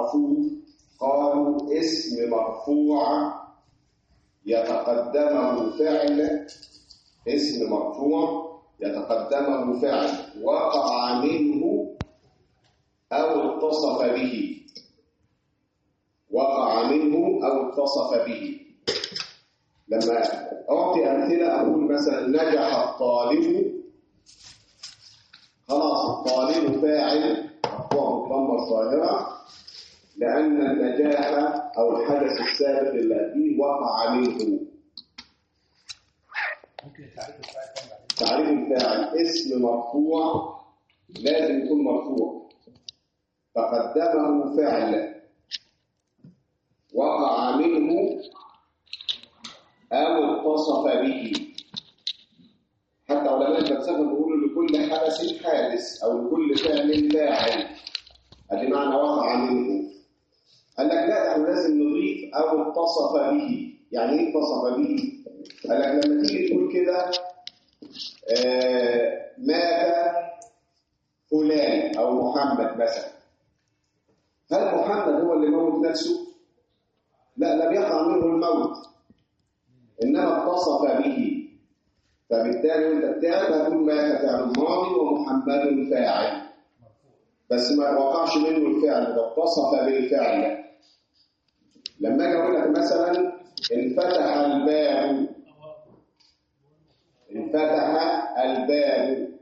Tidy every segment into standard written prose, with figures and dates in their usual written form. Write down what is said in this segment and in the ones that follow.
عرفوه قالوا اسم مرفوع يتقدمه فعل، اسم مرفوع يتقدمه فعل وقع منه أو اتصف به، وقع منه أو اتصف به. لما أعطي أمثلة أقول مثلا نجح الطالب، خلاص الطالب فاعل مرفوع بالضمة الظاهرة لأن النجاح أو الحدث السابق الذي وقع منه. ممكن تعريف الفاعل. تعريف الفاعل اسم مرفوع لازم يكون مرفوع تقدمه فعل وقع منه أو اتصف به. حتى علماء الفلسفة بيقولوا لكل حدث حادث أو لكل فعل فاعل، هذا معنى وقع منه. قال لك لا، احنا لازم نضيف أو اتصف به. يعني ايه اتصف به؟ قال لك لما تيجي تقول كده مات فلان أو محمد مثلا، هل محمد هو اللي موت نفسه؟ لا، لم يقع منه الموت، إنما اتصف به. فبالتالي وانت بتعرف هتقول مات فعل ماضي ومحمد فاعل، بس ما وقعش منه الفعل، ده اتصف بالفعل. لما اجي اقول لك مثلا انفتح الباب، انفتح الباب،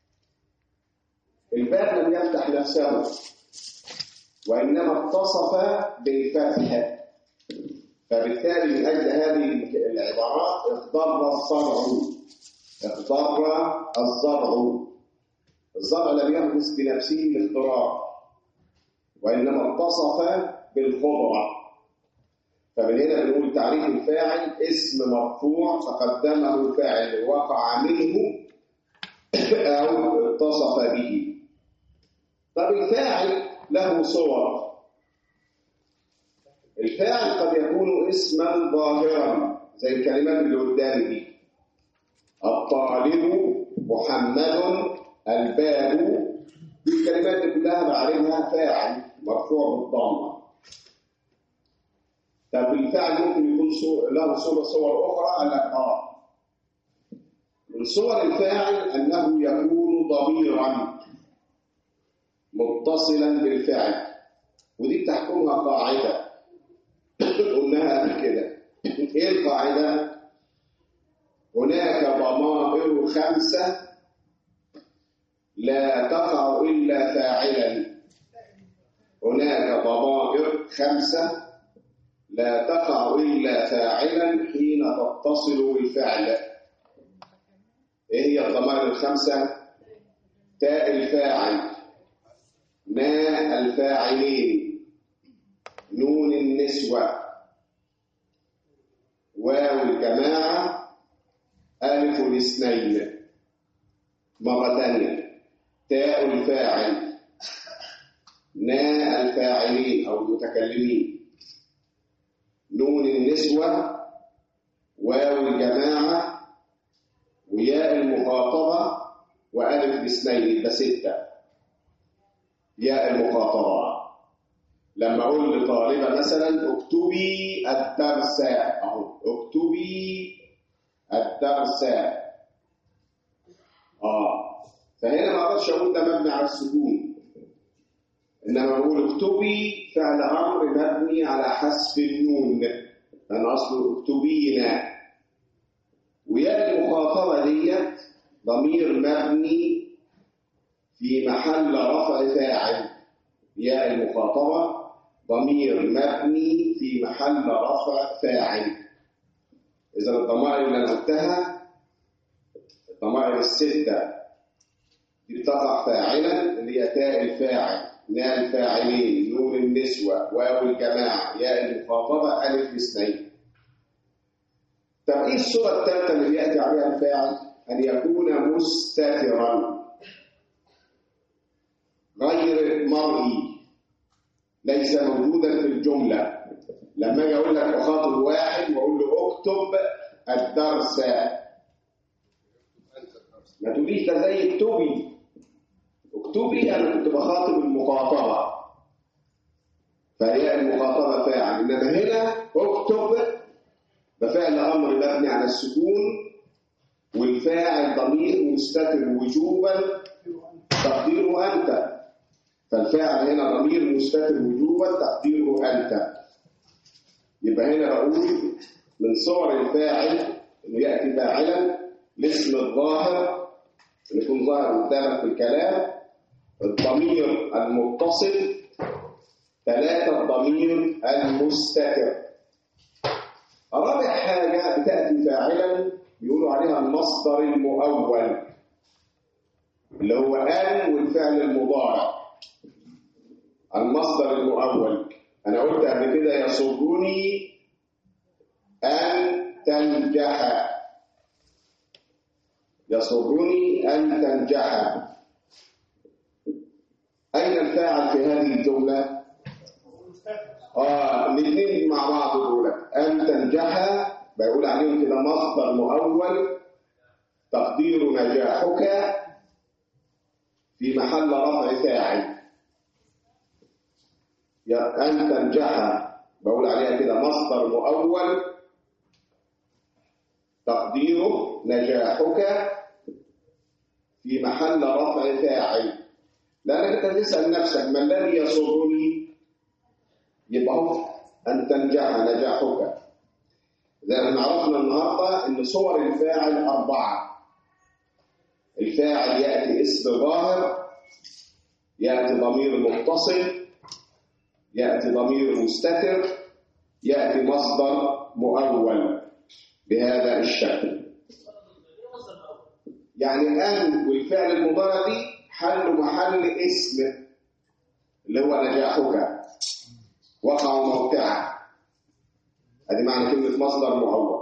الباب لم يفتح نفسه وإنما اتصف بالفتح. فبالتالي من أجل هذه العبارات اخضر الصرع، اخضر الزرع. الزرع لم يحدث بنفسه الاخضرار وإنما اتصف بالخضرة. فمن هنا بنقول تعريف الفاعل اسم مرفوع تقدمه فاعل وقع منه أو اتصف به. طب الفاعل له صور. الفاعل قد يكون اسما ظاهرا زي الكلمات اللي قدامي دي، الطالب، محمد، الباب. دي الكلمات دي كلها بعرفها فاعل مرفوع بالضمه. طب الفاعل ممكن يكون له صور اخرى. قال لك من صور الفاعل انه يكون ضميرا متصلا بالفعل، ودي بتحكمها قاعده قلناها قبل كده. ايه القاعده؟ هناك ضمائر 5 لا تقع الا فاعلا. هناك ضمائر 5 لا تقع الا فاعلا حين تتصل بالفعل. ايه هي الضمائر 5؟ تاء الفاعل، ماء الفاعلين، نون النسوة، واو الجماعة، ألف الاثنين. مرة ثانية، تاء الفاعل، ناء الفاعلين أو المتكلمين، نون النسوة، واو الجماعة، وياء المخاطبة، وألف الاثنين. يبقى 6 ياء المخاطبة. لما أقول لطالبة مثلا اكتبي الدرس، أهو اكتبي الدرس. فهنا ما أقدرش أقول ده مبني على السكون، إنما أقول اكتبي فعل أمر مبني على حذف النون، لأن أصله اكتبينا. وياء المخاطبة ديت ضمير مبني في محل رفع فاعل. ياء المخاطبة ضمير مبني في محل رفع فاعل. إذا الضمائر اللي أنا قلتها، الضمائر 6 دي بتقع فاعلا، اللي هي تاء الفاعل، ناء الفاعلين، نون النسوة، واو الجماعة، ياء المخاطبة، ألف الاثنين. طب إيه الصورة الثالثة اللي يأتي عليها الفاعل؟ أن يكون مستترا غير مرئي، ليس موجودا في الجملة. لما اجي اقول لك اخاطب واحد واقول له اكتب الدرس، ما تقوليش ده زي اكتبي. اكتبي انا كنت بخاطب المخاطبة، فهي المخاطبة فاعل. إنما هنا اكتب بفعل أمر مبني على السكون، والفاعل ضمير مستتر وجوبا تقديره أنت. فالفاعل هنا ضمير مستتر وجوبا تقديره أنت. يبقى هنا بقول من صور الفاعل إنه يأتي فاعلا الاسم الظاهر اللي يكون ظاهر قدامك في الكلام، الضمير المتصل، 3 الضمير المستتر. رابع حاجة بتأتي فاعلا بيقولوا عليها المصدر المؤول اللي هو أن والفعل المضارع. المصدر المؤول أنا قلت قبل كده يسرني أن تنجح، يسرني أن تنجح. أين الفاعل في هذه الجملة؟ الاثنين مع بعض دول. أن تنجح بيقول عليهم كده مصدر مؤول تقدير نجاحك في محل رفع فاعل. أن تنجح بقول عليها كده مصدر مؤول تقديره نجاحك في محل رفع فاعل. لأنك أنت تسأل نفسك ما الذي يسرني؟ يبقى أن تنجح نجاحك. زي ما عرفنا النهارده ان صور الفاعل 4. الفاعل ياتي اسم ظاهر، ياتي ضمير متصل، ياتي ضمير مستتر، ياتي مصدر مؤول بهذا الشكل. يعني أن والفعل المضارع دي حل محل اسم اللي هو نجاحك، وقع موقعه. هذه معنى كلمة مصدر مؤول.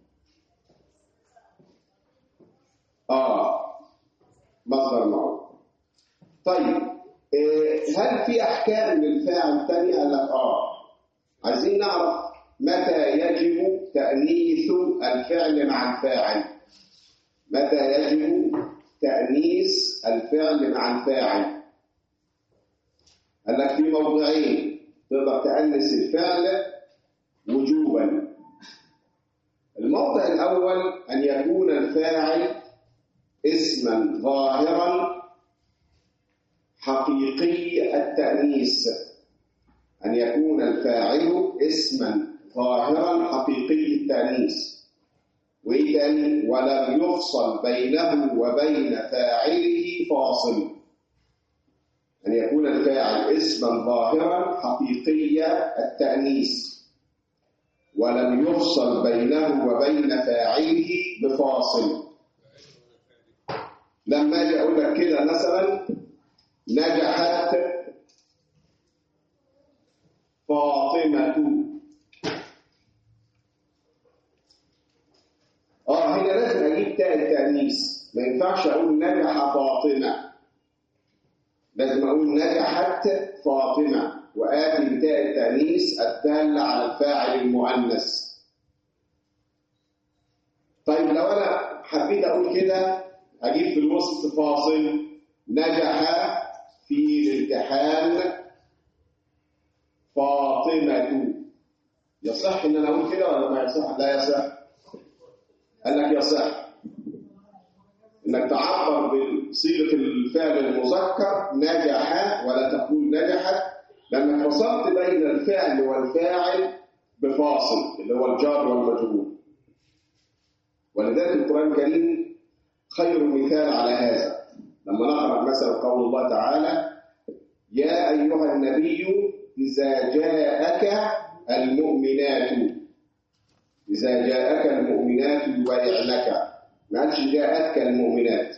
مصدر مؤول. طيب هل في أحكام للفاعل ثانية؟ قال لك عايزين نعرف متى يجب تأنيث الفعل مع الفاعل. متى يجب تأنيث الفعل مع الفاعل؟ قال لك في موضعين تقدر تأنث الفعل وجوبا. الموضع الأول أن يكون الفاعل اسما ظاهرا حقيقي التأنيث. أن يكون الفاعل اسما ظاهرا حقيقي التأنيث. وإيه تاني؟ ولم يفصل بينه وبين فاعله فاصل. أن يكون الفاعل اسما ظاهرا حقيقي التأنيث ولم يفصل بينه وبين فاعله بفاصل. لما أجي أقول لك كده مثلا نجحت فاطمة، هنا لازم أجيب تاء التأنيث. ما ينفعش أقول نجح فاطمة، لازم أقول نجحت فاطمة وآتي بتاء التأنيث الدالة على الفاعل المؤنث. طيب لو أنا حبيت أقول كده أجيب في الوسط فاصل، نجح في الامتحان فاطمة. يصح إن أنا أقول كده ولا ما يصح؟ لا يصح. قال لك يصح إنك تعبر بصيغة الفعل المذكر نجح ولا تقول نجحت، لأنك فصلت بين الفعل والفاعل بفاصل اللي هو الجار والمجرور. ولذلك القرآن الكريم خير مثال على هذا لما نقرأ مثلا قول الله تعالى يا أيها النبي إذا جاءك المؤمنات، إذا جاءك المؤمنات يبايعنك، ما قالش جاءتك المؤمنات.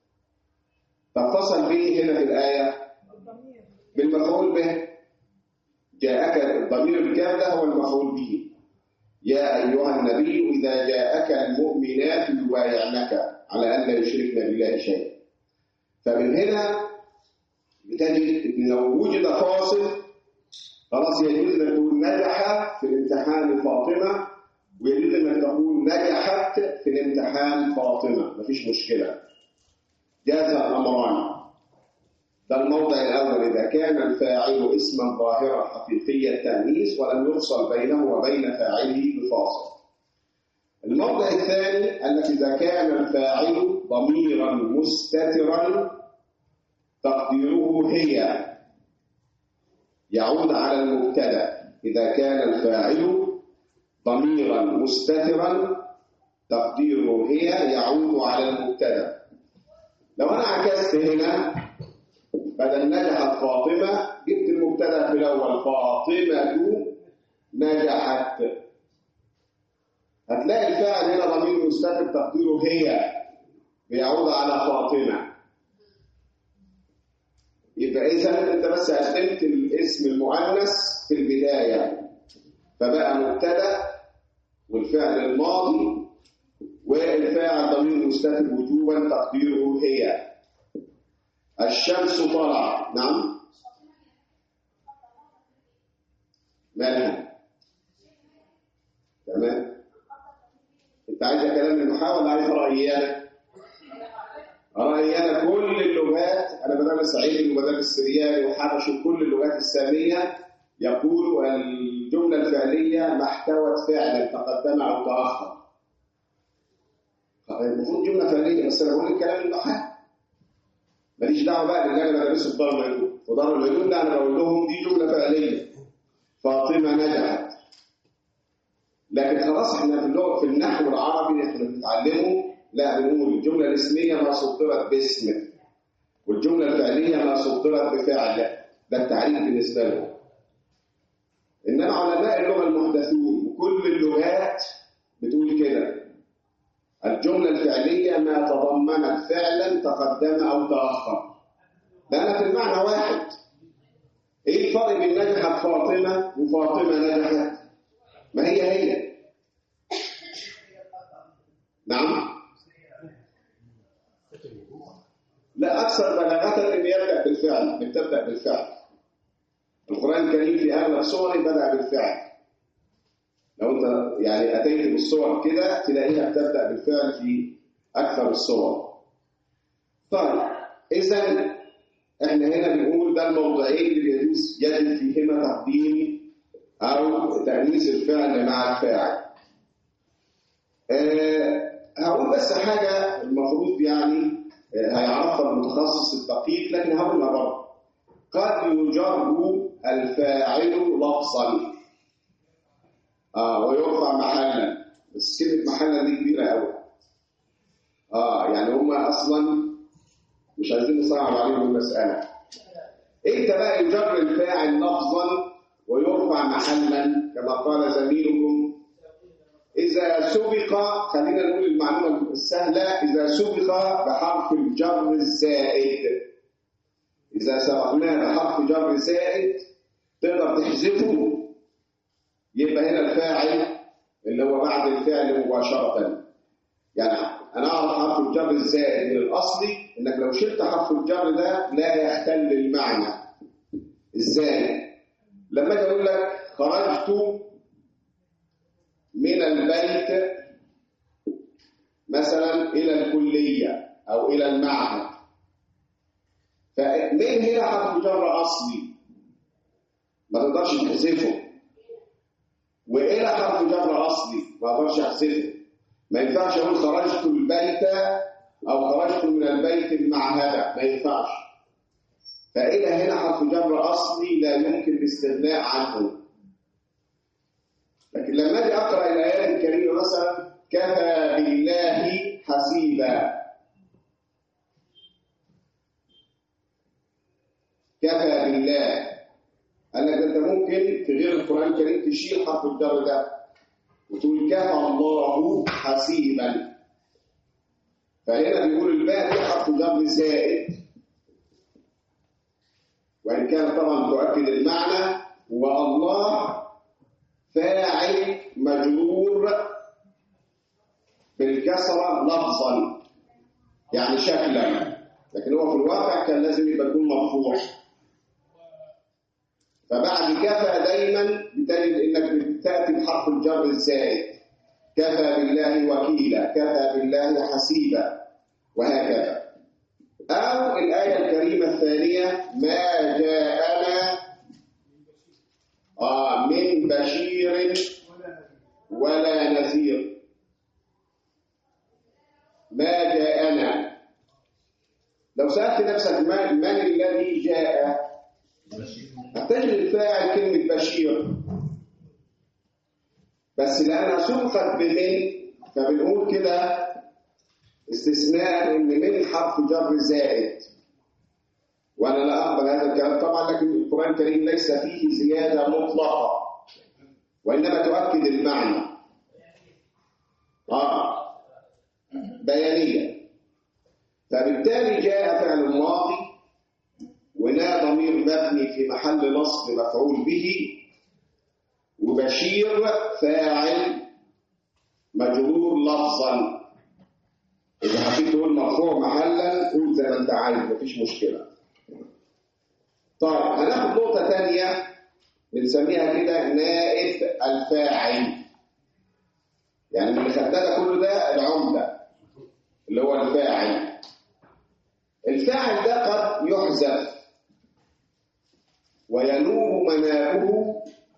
فاتصل به هنا في الآية بالمفعول به. جاءك الضمير الكاف ده هو المفعول به. يا أيها النبي إذا جاءك المؤمنات يبايعنك على أن لا يشركن بالله شيئا. فمن هنا بتجد إن لو وجد فاصل خلاص يجوز أن تقول نجح في الامتحان فاطمة، ويجوز أن تقول نجحت في الامتحان فاطمة، مفيش مشكلة، جاز الأمران. ده الموضع الأول إذا كان الفاعل اسما ظاهرا حقيقي التأنيث ولم يفصل بينه وبين فاعله بفاصل. الموضع الثاني أنك إذا كان الفاعل ضميرا مستترا تقديره هي يعود على المبتدأ. إذا كان الفاعل ضميرا مستترا تقديره هي يعود على المبتدأ. لو أنا عكست هنا بدل نجحت فاطمة جبت المبتدأ في الأول فاطمة نجحت، هتلاقي الفاعل هنا ضمير مستتر تقديره هي بيعود على فاطمة. يبقى إذا أنت بس قدمت الاسم المؤنث في البداية فبقى مبتدأ والفعل الماضي والفاعل ضمير مستتر وجوبا تقديره هي. الشمس طلعت. نعم مالها؟ تمام. انت عايز كلام المحاور ولا عايز رأيي انا؟ رأيي انا كل اللغات، انا بدرس علمي وبدرس سرياني وحبشي وكل اللغات السامية يقول الجملة الفعلية ما احتوت فعلا تقدم او تأخر. المفروض جملة فعلية بس انا بقول الكلام المحاور ماليش دعوه بقى باللي انا بدرسه في دار العلوم. ودار العلوم لا، انا بقول لهم دي جمله فعليه فاطمه نجحت. لكن خلاص احنا في اللغه في النحو العربي اللي احنا بنتعلمه لا، بنقول الجمله الاسميه ما صدرت باسم والجمله الفعليه ما صدرت بفعل. ده التعريف بالنسبه لهم. انما علماء اللغه المحدثون وكل اللغات بتقول كده الجملة الفعلية ما تضمنت فعلا تقدم أو تأخر. لأن في المعنى واحد. إيه الفرق بين نجحت فاطمة وفاطمة نجحت؟ ما هي نعم؟ لا، أكثر بلاغة إن يبدأ بالفعل، بتبدأ بالفعل. القرآن الكريم في أغلب صوره بدأ بالفعل. لو أنت يعني أتيت بالصور كده تلاقيها بتبدأ بالفعل في أكثر الصور. طيب إذا إحنا هنا بنقول ده الموضعين اللي بيجوز يجب فيهما تقديم أو تأنيث الفعل مع الفاعل. هقول بس حاجة المفروض يعني هيعرفها المتخصص الدقيق لكن هقولها برضه. قد يجر الفاعل لفظا ويرفع محلا، بس كلمة محلا دي كبيرة قوي. يعني هم أصلا مش عايزين نصعب عليهم المسألة. إمتى بقى يجر الفاعل لفظا ويرفع محلا كما قال زميلكم؟ إذا سبق، خلينا نقول المعلومة السهلة، إذا سبق بحرف الجر الزائد. إذا سبقناه بحرف جر زائد تقدر تحذفه، يبقى هنا الفاعل اللي هو بعد الفعل مباشرة. يعني أنا أعرف حرف الجر الزائد من الأصلي إنك لو شلت حرف الجر ده لا يختل المعنى. إزاي؟ لما أجي أقول لك خرجت من البيت مثلا إلى الكلية أو إلى المعهد، فمن هنا حرف جر أصلي ما تقدرش تحذفه، وإلى حرف جر أصلي ما أقدرش أحذفه. ما ينفعش أقول خرجت البيت أو خرجت من البيت المعهد، ما ينفعش. فإلى هنا حرف جر أصلي لا يمكن الاستغناء عنه. لكن لما أجي أقرأ الآيات الكريمة مثلا كفى بالله حسيبا، كفى بالله، قال لك أنت ممكن في غير القرآن الكريم تشيل حرف الجر ده وتقول كفى الله حسيبا. فهنا بيقول الباء دي حرف جر زائد، وإن كان طبعا تؤكد المعنى، والله فاعل مجرور بالكسرة لفظا يعني شكلا، لكن هو في الواقع كان لازم يكون مرفوع. فبعد كفى دايما بتجد انك بتاتي بحرف الجر الزائد، كفى بالله وكيلا، كفى بالله حسيبا، وهكذا. أو الآية الكريمة الثانية ما جاءنا من بشير ولا نذير. ما جاءنا، لو سألت نفسك من الذي جاء هتجد الفاعل كلمة بشير، بس لأنها سبقت بمن فبنقول كده استثناء ان من حرف جر زائد، وانا لا اقبل هذا الكلام طبعا، لكن القرآن الكريم ليس فيه زيادة مطلقة وإنما تؤكد المعنى بيانية. فبالتالي جاء فعل ماضي ونا ضمير مبني في محل نصب مفعول به، وبشير فاعل مجرور لفظا. إذا حبيت تقول مرفوع محلا قول زي ما أنت عايز مفيش مشكلة. طيب هناخد نقطة تانية بنسميها كده نائب الفاعل. يعني اللي خدنا ده كله ده العمدة اللي هو الفاعل. الفاعل ده قد يحذف وينوب منابه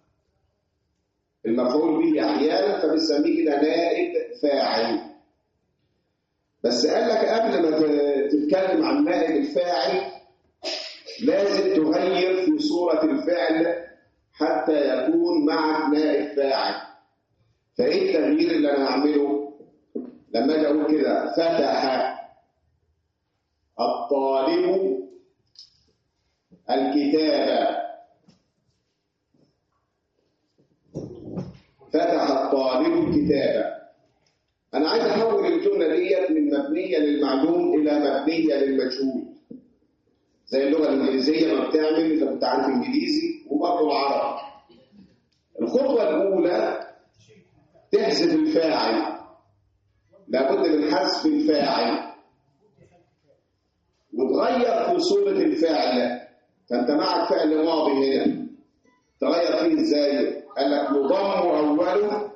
المفعول به أحيانا، فبنسميه كده نائب فاعل. بس قال لك قبل ما تتكلم عن نائب الفاعل لازم تغير في صورة الفعل حتى يكون معك نائب فاعل. فايه التغيير اللي انا هعمله لما اجي اقول كده فتح الطالب الكتاب؟ فتح الطالب الكتاب، انا عايز احول الجمله ديت من مبنيه للمعلوم الى مبنيه للمجهول، زي اللغه الانجليزيه ما بتعمل. اذا كنت عارف انجليزي وبرضه العربي، الخطوه الاولى تحذف الفاعل، لابد من حذف الفاعل وتغير في صورة الفعل. فأنت معك فعل ماضي هنا، تغير فيه إزاي؟ قال لك يضم أوله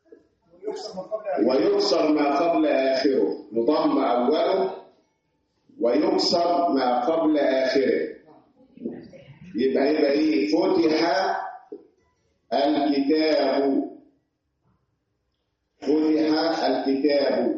ويكسر ما قبل آخره. يضم أوله ويكسر ما قبل آخره. يبقى إيه؟ فتح الكتاب. فتح الكتاب،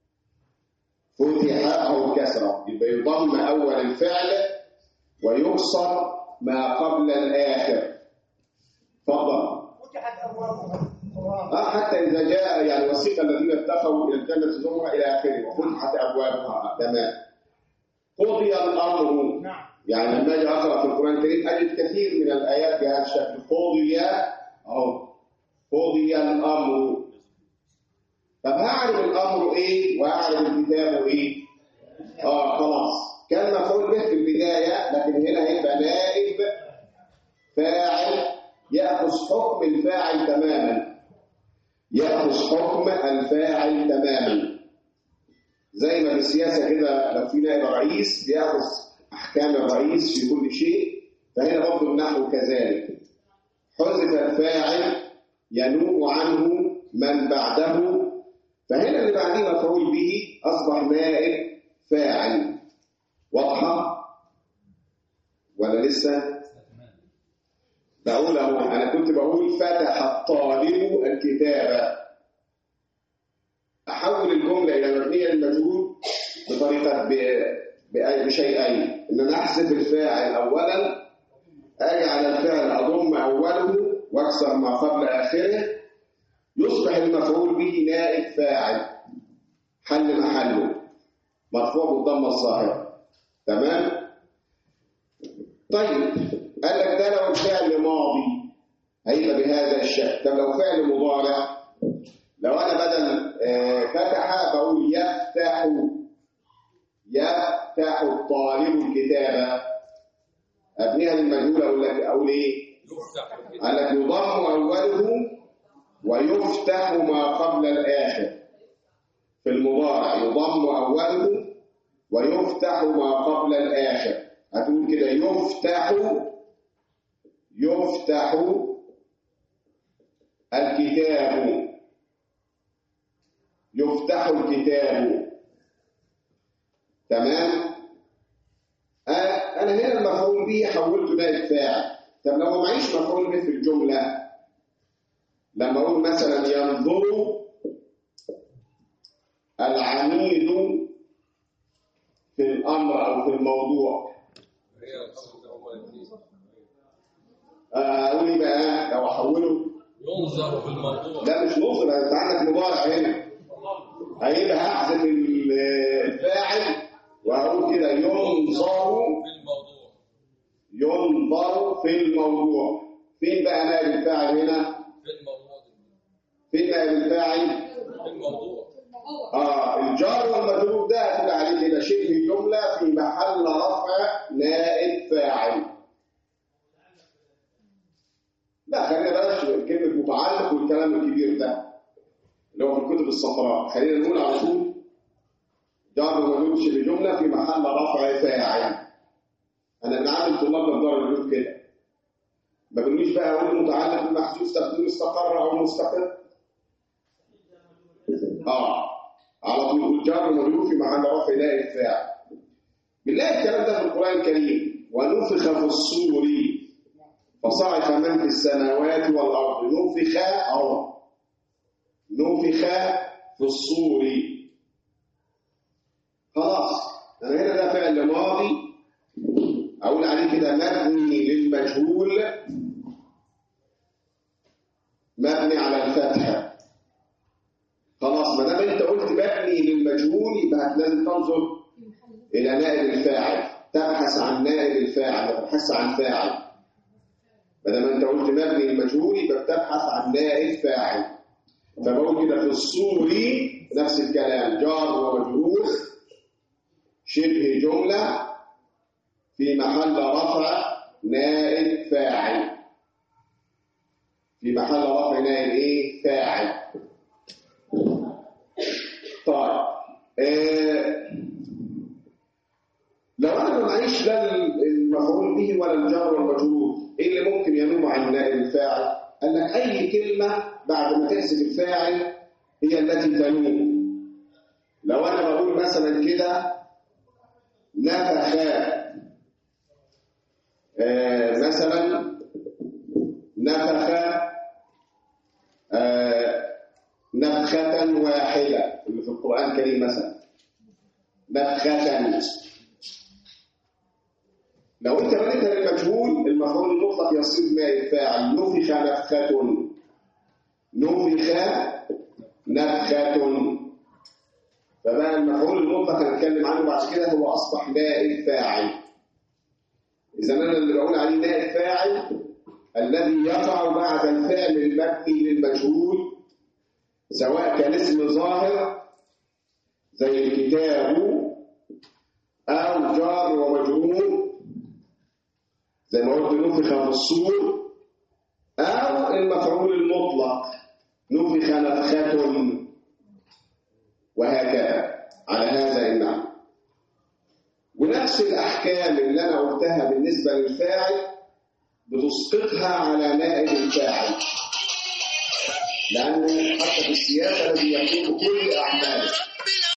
فتح أو كسر، يبقى يضم أول الفعل ويكسر ما قبل الآخر. تفضل. فتحت أبوابها حتى إذا جاء يعني وسيق الذين اتقوا إلى الجنة زمرا إلى آخره وفتحت أبوابها. تمام. قضي الأمر. نعم. يعني لما أجي أقرأ في القرآن الكريم أجد كثير من الآيات بهذا الشكل. قضي أو قضي الأمر. طب هعرف الأمر إيه وهعرف الكتاب إيه؟ خلاص كان مفعول به في البداية، لكن هنا هيبقى نائب فاعل يأخذ حكم الفاعل تماما. يأخذ حكم الفاعل تماما، زي ما في السياسة كده لو في نائب رئيس بيأخذ أحكام الرئيس في كل شيء، فهنا برضه النحو كذلك. حذف الفاعل ينوب عنه من بعده، فهنا اللي بعديه مفعول به أصبح نائب فاعل. واضحة ولا لسه؟ بقول اهو، أنا كنت بقول فتح الطالب الكتاب. أحول الجملة إلى مبنية للمجهول بطريقة بشيئين، إن أنا أحذف الفاعل أولا، أجي على الفعل أضم أوله وأكسر ما قبل آخره، يصبح المفعول به نائب فاعل حل محله مرفوع بالضمه الظاهره. تمام. طيب قال لك ده لو الفعل ماضي هيبقى بهذا الشكل. طب لو فعل مضارع، لو انا بدل فتح بقول يفتح الطالب الكتاب، ابنيها للمجهول اقول ايه؟ قال لك يضم اوله ويفتح ما قبل الآخر. في المضارع يضم أوله ويفتح ما قبل الآخر. هتقول كده يفتح الكتاب. يفتح الكتاب. تمام. قلت نائب فاعل. طب لو ما معيش مفعول به في الجملة، لما أقول مثلا ينظر العميد في الأمر أو في الموضوع، أقول إيه بقى لو أحوله؟ ينظر في الموضوع. لا مش نظر، أنت عندك مضارع هنا، هيبقى هحذف الفاعل وأقول كده ينظر في الموضوع. فين بقى نائب الفاعل هنا؟ في الموضوع. فين نائب الفاعل؟ في الموضوع. الجار والمجرور ده هتبقى عليه كده شبه جملة في محل رفع نائب فاعل. لا خلينا بلاش كلمة متعلق والكلام الكبير ده اللي هو في الكتب الصفراء، خلينا نقول على طول جار ومجرور شبه جملة في محل رفع فاعل. أنا بنعلم طلابنا في دار العلوم كده، ما بنقولش بقى أقول متعلق بمحذوف تقدير مستقر أو مستقر. على طول جار ومجرور في محل رفع نائب فاعل. بالله الكلام ده في القرآن الكريم. ونفخ في الصور فصعق من في السماوات والأرض. نفخ في الصور. خلاص أنا هنا ده فعل ماضي أقول عليه كده مبني للمجهول مبني على الفتحة. خلاص ما دام انت قلت مبني للمجهول يبقى لازم تنظر الى نائب الفاعل، تبحث عن نائب الفاعل، تبحث عن فاعل. ما دام انت قلت مبني للمجهول يبقى بتبحث عن نائب فاعل. فبقول كده في الصور نفس الكلام جار ومجرور شبه جمله في محل رفع نائب فاعل. في محل رفع نائب ايه؟ فاعل. طيب لو انا ما معيش لا المفعول به ولا الجار والمجرور، ايه اللي ممكن ينوب عن نائب الفاعل؟ قال لك اي كلمه بعد ما تحسب الفاعل هي التي تنوب. لو انا بقول مثلا كده نفخ، مثلا نفخ نفخة واحدة اللي في القرآن الكريم مثلا نفخة. لو انت بنيت للمجهول المفعول المطلق يصير نائب فاعل. نفخ نفخة، نفخ نفخة. فبقى المفعول المطلق هنتكلم عنه بعد كده هو أصبح نائب فاعل. إذا أنا اللي بقول عليه نائب فاعل الذي يقع بعد الفعل المبني للمجهول، سواء كان اسم ظاهر زي الكتاب أو جار ومجرور زي ما قلت نفخ في الصور، أو المفعول المطلق نفخ نفخة، وهكذا على هذا النحو. ونفس الأحكام اللي أنا قلتها بالنسبة للفاعل بتسقطها على نائب الفاعل، لأنه حتى في السياسة الذي يقوم كل أعماله